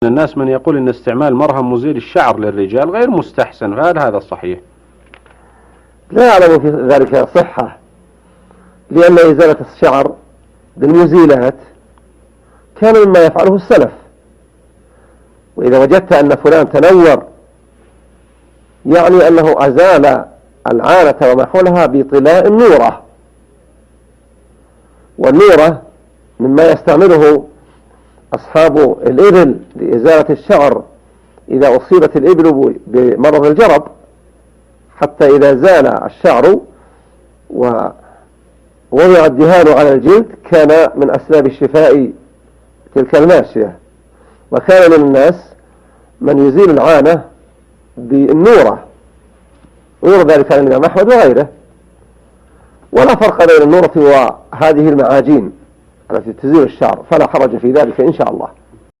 الناس من يقول أن استعمال مرهم مزيل الشعر للرجال غير مستحسن، فهل هذا صحيح؟ لا أعلم في ذلك صحة، لأن إزالة الشعر بالمزيلات كان مما يفعله السلف. وإذا وجدت أن فلان تنور يعني أنه أزال العانة وما حولها بطلاء النورة، والنورة مما يستعمله أصحاب الإبل لإزالة الشعر إذا أصيبت الإبل بمرض الجرب، حتى إذا زال الشعر ووضع الدهان على الجلد كان من أسباب الشفاء تلك الماشية. وكان من الناس من يزيل العانة بالنورة، ويرى ذلك عن الإمام أحمد وغيره. ولا فرق بين النورة وهذه المعاجين التي تزيل الشعر، فلا حرج في ذلك إن شاء الله.